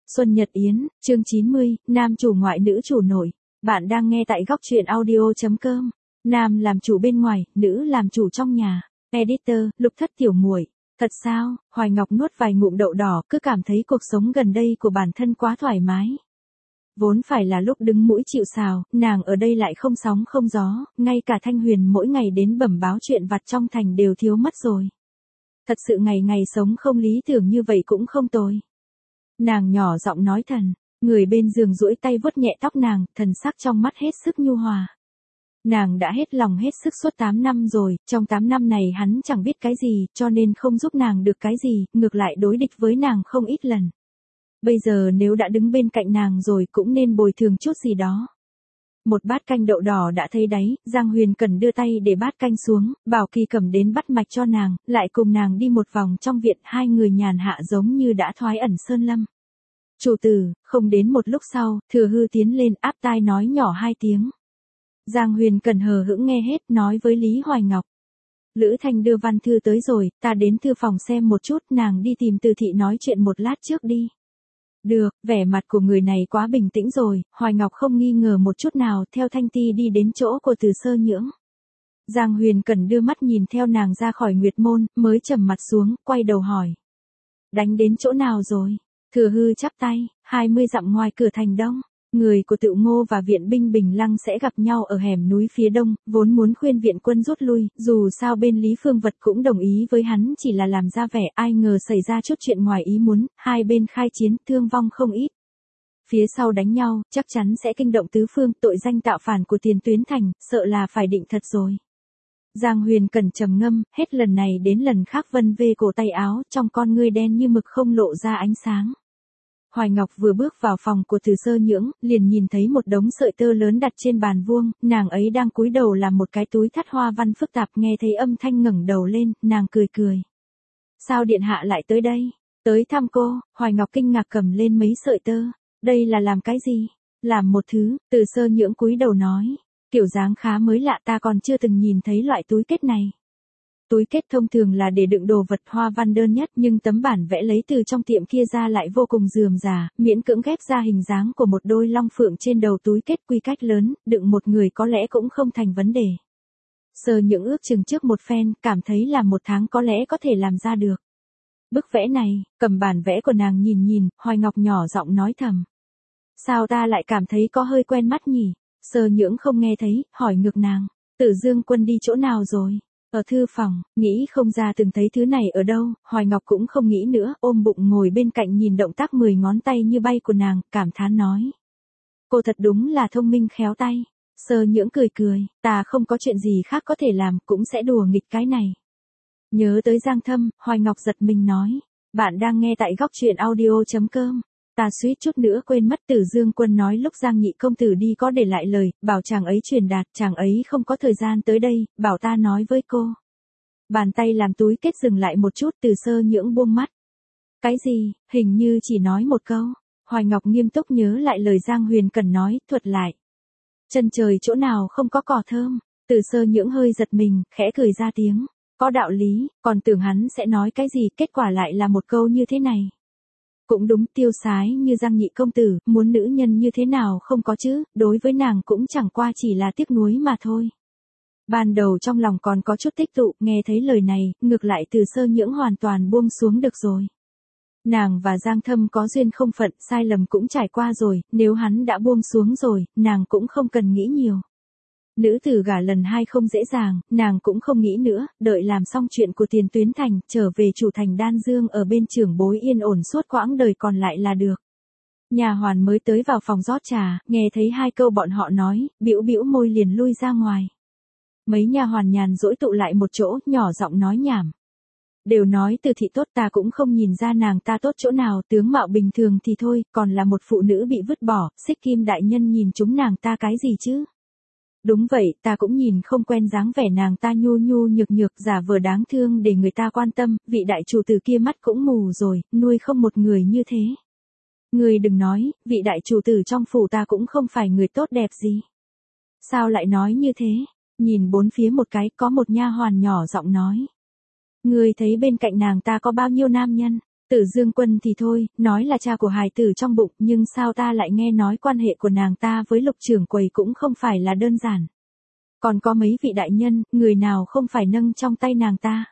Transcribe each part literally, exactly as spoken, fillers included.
Xuân Nhật Yến, chương chín mươi, nam chủ ngoại nữ chủ nội. Bạn đang nghe tại góc truyện audio.com. Nam làm chủ bên ngoài, nữ làm chủ trong nhà. Editor, Lục Thất Tiểu Muội. Thật sao? Hoài Ngọc nuốt vài ngụm đậu đỏ, cứ cảm thấy cuộc sống gần đây của bản thân quá thoải mái. Vốn phải là lúc đứng mũi chịu sào, nàng ở đây lại không sóng không gió, ngay cả Thanh Huyền mỗi ngày đến bẩm báo chuyện vặt trong thành đều thiếu mất rồi. Thật sự ngày ngày sống không lý tưởng như vậy cũng không tồi. Nàng nhỏ giọng nói thần, người bên giường duỗi tay vuốt nhẹ tóc nàng, thần sắc trong mắt hết sức nhu hòa. Nàng đã hết lòng hết sức suốt tám năm rồi, trong tám năm này hắn chẳng biết cái gì, cho nên không giúp nàng được cái gì, ngược lại đối địch với nàng không ít lần. Bây giờ nếu đã đứng bên cạnh nàng rồi cũng nên bồi thường chút gì đó. Một bát canh đậu đỏ đã thấy đáy, Giang Huyền cần đưa tay để bát canh xuống, Bảo Kỳ cầm đến bắt mạch cho nàng, lại cùng nàng đi một vòng trong viện, hai người nhàn hạ giống như đã thoái ẩn sơn lâm. Chủ tử, không đến một lúc sau, Thừa Hư tiến lên áp tai nói nhỏ hai tiếng. Giang Huyền cần hờ hững nghe hết, nói với Lý Hoài Ngọc. Lữ Thanh đưa văn thư tới rồi, ta đến thư phòng xem một chút, nàng đi tìm Từ Thị nói chuyện một lát trước đi. Được, vẻ mặt của người này quá bình tĩnh rồi, Hoài Ngọc không nghi ngờ một chút nào, theo Thanh Ti đi đến chỗ của Từ Sơ Nhưỡng. Giang Huyền cần đưa mắt nhìn theo nàng ra khỏi Nguyệt Môn, mới trầm mặt xuống, quay đầu hỏi. Đánh đến chỗ nào rồi? Thừa Hư chắp tay, hai mươi dặm ngoài cửa thành đông. Người của Tự Ngô và viện binh Bình Lăng sẽ gặp nhau ở hẻm núi phía đông, vốn muốn khuyên viện quân rút lui, dù sao bên Lý Phương Vật cũng đồng ý với hắn chỉ là làm ra vẻ, ai ngờ xảy ra chút chuyện ngoài ý muốn, hai bên khai chiến, thương vong không ít. Phía sau đánh nhau, chắc chắn sẽ kinh động tứ phương, tội danh tạo phản của Tiền Tuyến Thành, sợ là phải định thật rồi. Giang Huyền cẩn trầm ngâm, hết lần này đến lần khác vân vê cổ tay áo, trong con ngươi đen như mực không lộ ra ánh sáng. Hoài Ngọc vừa bước vào phòng của Từ Sơ Nhưỡng, liền nhìn thấy một đống sợi tơ lớn đặt trên bàn vuông, nàng ấy đang cúi đầu làm một cái túi thắt hoa văn phức tạp, nghe thấy âm thanh ngẩng đầu lên, nàng cười cười. Sao điện hạ lại tới đây? Tới thăm cô, Hoài Ngọc kinh ngạc cầm lên mấy sợi tơ. Đây là làm cái gì? Làm một thứ, Từ Sơ Nhưỡng cúi đầu nói. Kiểu dáng khá mới lạ, ta còn chưa từng nhìn thấy loại túi kết này. Túi kết thông thường là để đựng đồ vật hoa văn đơn nhất, nhưng tấm bản vẽ lấy từ trong tiệm kia ra lại vô cùng rườm rà, miễn cưỡng ghép ra hình dáng của một đôi long phượng trên đầu túi kết, quy cách lớn, đựng một người có lẽ cũng không thành vấn đề. Sơ Nhưỡng ước chừng trước một phen, cảm thấy là một tháng có lẽ có thể làm ra được. Bức vẽ này, cầm bản vẽ của nàng nhìn nhìn, Hoài Ngọc nhỏ giọng nói thầm. Sao ta lại cảm thấy có hơi quen mắt nhỉ? Sơ Nhưỡng không nghe thấy, hỏi ngược nàng. Tử Dương Quân đi chỗ nào rồi? Ở thư phòng, nghĩ không ra từng thấy thứ này ở đâu, Hoài Ngọc cũng không nghĩ nữa, ôm bụng ngồi bên cạnh nhìn động tác mười ngón tay như bay của nàng, cảm thán nói. Cô thật đúng là thông minh khéo tay. Sơ Nhưỡng cười cười, ta không có chuyện gì khác có thể làm, cũng sẽ đùa nghịch cái này. Nhớ tới Giang Thâm, Hoài Ngọc giật mình nói. Bạn đang nghe tại góc truyện audio.com. Ta suýt chút nữa quên mất, Tử Dương Quân nói lúc Giang nhị công tử đi có để lại lời, bảo chàng ấy truyền đạt, chàng ấy không có thời gian tới đây, bảo ta nói với cô. Bàn tay làm túi kết dừng lại một chút, Từ Sơ Nhưỡng buông mắt. Cái gì, hình như chỉ nói một câu. Hoài Ngọc nghiêm túc nhớ lại lời Giang Huyền cần nói, thuật lại. Chân trời chỗ nào không có cỏ thơm. Từ Sơ Nhưỡng hơi giật mình, khẽ cười ra tiếng. Có đạo lý, còn tưởng hắn sẽ nói cái gì, kết quả lại là một câu như thế này. Cũng đúng, tiêu sái như Giang nhị công tử, muốn nữ nhân như thế nào không có chứ, đối với nàng cũng chẳng qua chỉ là tiếc nuối mà thôi. Ban đầu trong lòng còn có chút tích tụ, nghe thấy lời này, ngược lại Từ Sơ Nhưỡng hoàn toàn buông xuống được rồi. Nàng và Giang Thâm có duyên không phận, sai lầm cũng trải qua rồi, nếu hắn đã buông xuống rồi, nàng cũng không cần nghĩ nhiều. Nữ tử gả lần hai không dễ dàng, nàng cũng không nghĩ nữa, đợi làm xong chuyện của Tiền Tuyến Thành, trở về chủ thành Đan Dương ở bên trưởng bối yên ổn suốt quãng đời còn lại là được. Nhà hoàn mới tới vào phòng rót trà, nghe thấy hai câu bọn họ nói, bĩu bĩu môi liền lui ra ngoài. Mấy nhà hoàn nhàn dỗi tụ lại một chỗ, nhỏ giọng nói nhảm. Đều nói Từ Thị tốt, ta cũng không nhìn ra nàng ta tốt chỗ nào, tướng mạo bình thường thì thôi, còn là một phụ nữ bị vứt bỏ, Xích Kim đại nhân nhìn chúng nàng ta cái gì chứ? Đúng vậy, ta cũng nhìn không quen dáng vẻ nàng ta nhu nhu nhược nhược, giả vờ đáng thương để người ta quan tâm, vị đại chủ tử kia mắt cũng mù rồi, nuôi không một người như thế. Người đừng nói, vị đại chủ tử trong phủ ta cũng không phải người tốt đẹp gì. Sao lại nói như thế? Nhìn bốn phía một cái, có một nha hoàn nhỏ giọng nói. Người thấy bên cạnh nàng ta có bao nhiêu nam nhân? Tử Dương Quân thì thôi, nói là cha của hài tử trong bụng, nhưng sao ta lại nghe nói quan hệ của nàng ta với Lục trưởng quầy cũng không phải là đơn giản. Còn có mấy vị đại nhân, người nào không phải nâng trong tay nàng ta.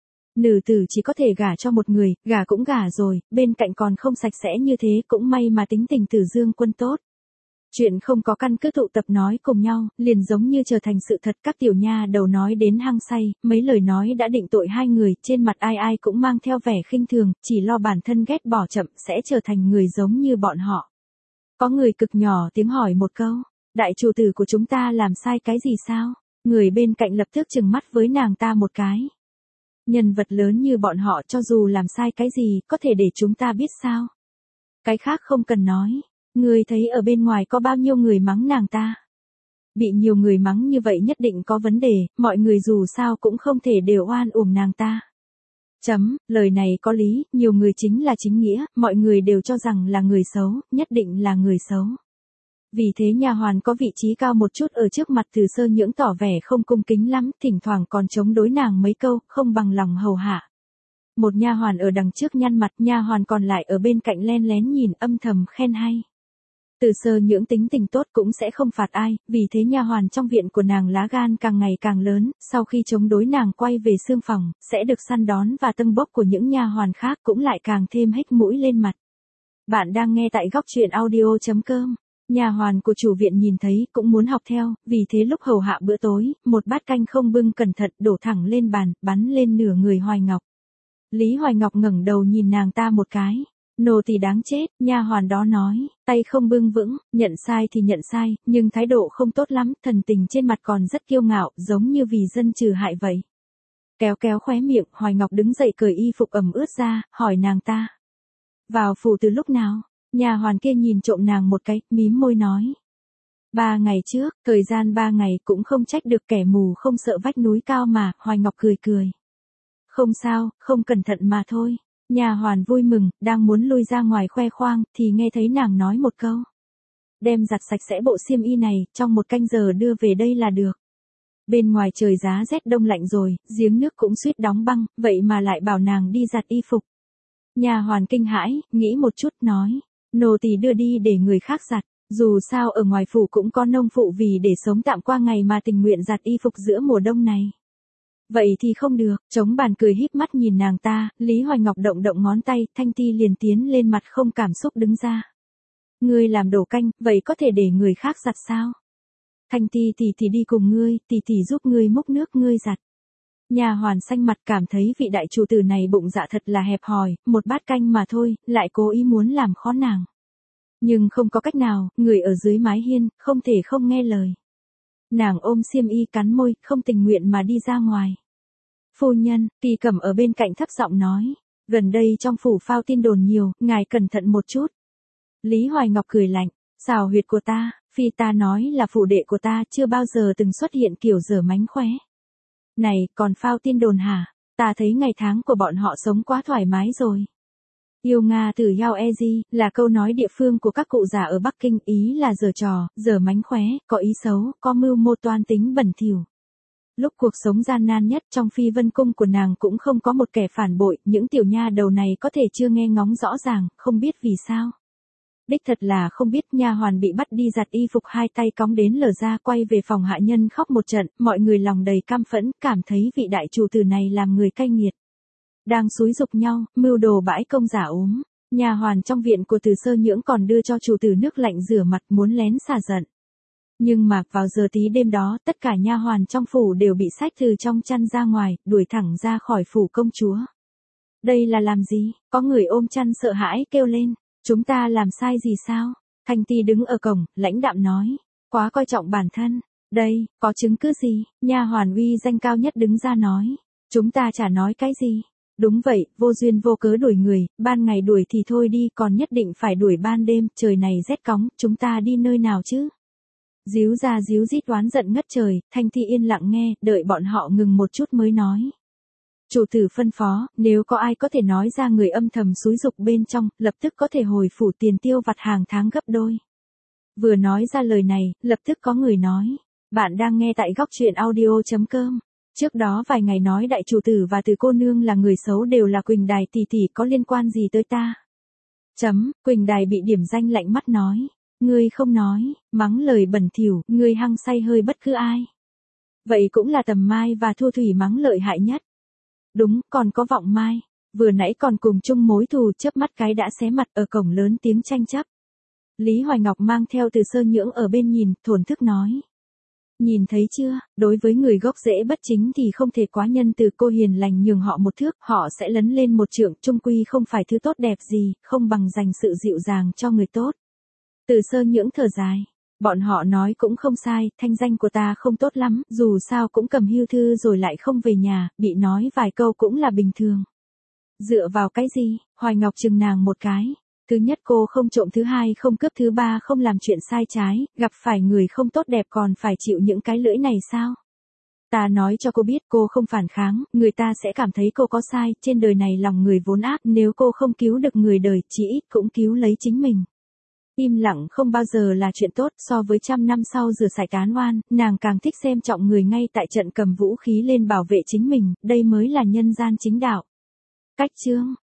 Nữ tử chỉ có thể gả cho một người, gả cũng gả rồi, bên cạnh còn không sạch sẽ như thế, cũng may mà tính tình Tử Dương Quân tốt. Chuyện không có căn cứ tụ tập nói cùng nhau, liền giống như trở thành sự thật. Các tiểu nha đầu nói đến hăng say, mấy lời nói đã định tội hai người, trên mặt ai ai cũng mang theo vẻ khinh thường, chỉ lo bản thân ghét bỏ chậm sẽ trở thành người giống như bọn họ. Có người cực nhỏ tiếng hỏi một câu, đại chủ tử của chúng ta làm sai cái gì sao? Người bên cạnh lập tức trừng mắt với nàng ta một cái. Nhân vật lớn như bọn họ cho dù làm sai cái gì, có thể để chúng ta biết sao? Cái khác không cần nói. Ngươi thấy ở bên ngoài có bao nhiêu người mắng nàng ta? Bị nhiều người mắng như vậy nhất định có vấn đề, mọi người dù sao cũng không thể đều oan uổng nàng ta. Chấm, lời này có lý, nhiều người chính là chính nghĩa, mọi người đều cho rằng là người xấu, nhất định là người xấu. Vì thế nha hoàn có vị trí cao một chút ở trước mặt Từ Sơ Nhưỡng tỏ vẻ không cung kính lắm, thỉnh thoảng còn chống đối nàng mấy câu, không bằng lòng hầu hạ. Một nha hoàn ở đằng trước nhăn mặt, nha hoàn còn lại ở bên cạnh len lén nhìn âm thầm khen hay. Từ Sơ Nhưỡng tính tình tốt cũng sẽ không phạt ai, vì thế nha hoàn trong viện của nàng lá gan càng ngày càng lớn, sau khi chống đối nàng quay về xương phòng, sẽ được săn đón và tâng bốc của những nha hoàn khác cũng lại càng thêm hếch mũi lên mặt. Bạn đang nghe tại góc truyện audio chấm com. Nha hoàn của chủ viện nhìn thấy cũng muốn học theo, vì thế lúc hầu hạ bữa tối, một bát canh không bưng cẩn thận đổ thẳng lên bàn, bắn lên nửa người Hoài Ngọc. Lý Hoài Ngọc ngẩng đầu nhìn nàng ta một cái. Nô tỳ đáng chết, nha hoàn đó nói, tay không bưng vững, nhận sai thì nhận sai, nhưng thái độ không tốt lắm, thần tình trên mặt còn rất kiêu ngạo, giống như vì dân trừ hại vậy. Kéo kéo khóe miệng, Hoài Ngọc đứng dậy cởi y phục ẩm ướt ra, hỏi nàng ta. Vào phủ từ lúc nào? Nha hoàn kia nhìn trộm nàng một cái, mím môi nói. Ba ngày trước, thời gian ba ngày cũng không trách được kẻ mù không sợ vách núi cao mà, Hoài Ngọc cười cười. Không sao, không cẩn thận mà thôi. Nha hoàn vui mừng, đang muốn lui ra ngoài khoe khoang, thì nghe thấy nàng nói một câu. Đem giặt sạch sẽ bộ xiêm y này, trong một canh giờ đưa về đây là được. Bên ngoài trời giá rét đông lạnh rồi, giếng nước cũng suýt đóng băng, vậy mà lại bảo nàng đi giặt y phục. Nha hoàn kinh hãi, nghĩ một chút nói, nô tỳ đưa đi để người khác giặt, dù sao ở ngoài phủ cũng có nông phụ vì để sống tạm qua ngày mà tình nguyện giặt y phục giữa mùa đông này. Vậy thì không được, chống bàn cười híp mắt nhìn nàng ta, Lý Hoài Ngọc động động ngón tay, Thanh Ti liền tiến lên mặt không cảm xúc đứng ra. Ngươi làm đổ canh, vậy có thể để người khác giặt sao? Thanh Ti thì thì đi cùng ngươi, thì thì giúp ngươi múc nước ngươi giặt. Nha hoàn xanh mặt cảm thấy vị đại chủ tử này bụng dạ thật là hẹp hòi, một bát canh mà thôi, lại cố ý muốn làm khó nàng. Nhưng không có cách nào, người ở dưới mái hiên, không thể không nghe lời. Nàng ôm xiêm y cắn môi, không tình nguyện mà đi ra ngoài. Phu nhân, Kỳ Cẩm ở bên cạnh thấp giọng nói, gần đây trong phủ phao tin đồn nhiều, ngài cẩn thận một chút. Lý Hoài Ngọc cười lạnh, xào huyệt của ta, phi ta nói là phủ đệ của ta chưa bao giờ từng xuất hiện kiểu dở mánh khóe. Này, còn phao tin đồn hả? Ta thấy ngày tháng của bọn họ sống quá thoải mái rồi. Yêu Nga từ Yao Eji, là câu nói địa phương của các cụ già ở Bắc Kinh, ý là giở trò, giở mánh khóe, có ý xấu, có mưu mô toan tính bẩn thỉu. Lúc cuộc sống gian nan nhất trong phi vân cung của nàng cũng không có một kẻ phản bội, những tiểu nha đầu này có thể chưa nghe ngóng rõ ràng, không biết vì sao. Đích thật là không biết. Nha hoàn bị bắt đi giặt y phục hai tay cóng đến lở ra, quay về phòng hạ nhân khóc một trận, mọi người lòng đầy cam phẫn, cảm thấy vị đại chủ tử này làm người cay nghiệt. Đang xúi giục nhau, mưu đồ bãi công giả ốm. Nha hoàn trong viện của Từ Sơ Nhưỡng còn đưa cho chủ tử nước lạnh rửa mặt muốn lén xả giận. Nhưng mà, vào giờ tí đêm đó, tất cả nha hoàn trong phủ đều bị xách từ trong chăn ra ngoài, đuổi thẳng ra khỏi phủ công chúa. Đây là làm gì? Có người ôm chăn sợ hãi kêu lên. Chúng ta làm sai gì sao? Thanh Ti đứng ở cổng, lãnh đạm nói. Quá coi trọng bản thân. Đây, có chứng cứ gì? Nha hoàn uy danh cao nhất đứng ra nói. Chúng ta chả nói cái gì. Đúng vậy, vô duyên vô cớ đuổi người, ban ngày đuổi thì thôi đi, còn nhất định phải đuổi ban đêm, trời này rét cóng, chúng ta đi nơi nào chứ? Díu ra díu dít oán giận ngất trời, Thanh Ti yên lặng nghe, đợi bọn họ ngừng một chút mới nói. Chủ tử phân phó, nếu có ai có thể nói ra người âm thầm xúi giục bên trong, lập tức có thể hồi phủ tiền tiêu vặt hàng tháng gấp đôi. Vừa nói ra lời này, lập tức có người nói. Bạn đang nghe tại góc truyện audio chấm com. Trước đó vài ngày nói đại chủ tử và từ cô nương là người xấu đều là Quỳnh Đài tỷ tỷ, có liên quan gì tới ta? Chấm, Quỳnh Đài bị điểm danh lạnh mắt nói. Ngươi không nói, mắng lời bẩn thỉu, ngươi hăng say hơi bất cứ ai. Vậy cũng là Tầm Mai và Thu Thủy mắng lợi hại nhất. Đúng, còn có Vọng Mai. Vừa nãy còn cùng chung mối thù, chớp mắt cái đã xé mặt, ở cổng lớn tiếng tranh chấp. Lý Hoài Ngọc mang theo Từ Sơ Nhưỡng ở bên nhìn, thổn thức nói. Nhìn thấy chưa, đối với người gốc rễ bất chính thì không thể quá nhân từ, cô hiền lành nhường họ một thước, họ sẽ lấn lên một trượng, chung quy không phải thứ tốt đẹp gì, không bằng dành sự dịu dàng cho người tốt. Từ Sơ Nhưỡng thở dài. Bọn họ nói cũng không sai, thanh danh của ta không tốt lắm, dù sao cũng cầm hưu thư rồi lại không về nhà, bị nói vài câu cũng là bình thường. Dựa vào cái gì? Hoài Ngọc chừng nàng một cái. Thứ nhất cô không trộm, thứ hai không cướp, thứ ba không làm chuyện sai trái, gặp phải người không tốt đẹp còn phải chịu những cái lưỡi này sao? Ta nói cho cô biết, cô không phản kháng, người ta sẽ cảm thấy cô có sai, trên đời này lòng người vốn ác, nếu cô không cứu được người đời, chỉ ít cũng cứu lấy chính mình. Im lặng không bao giờ là chuyện tốt, so với trăm năm sau rửa sạch án oan, nàng càng thích xem trọng người ngay tại trận cầm vũ khí lên bảo vệ chính mình, đây mới là nhân gian chính đạo. Cách chương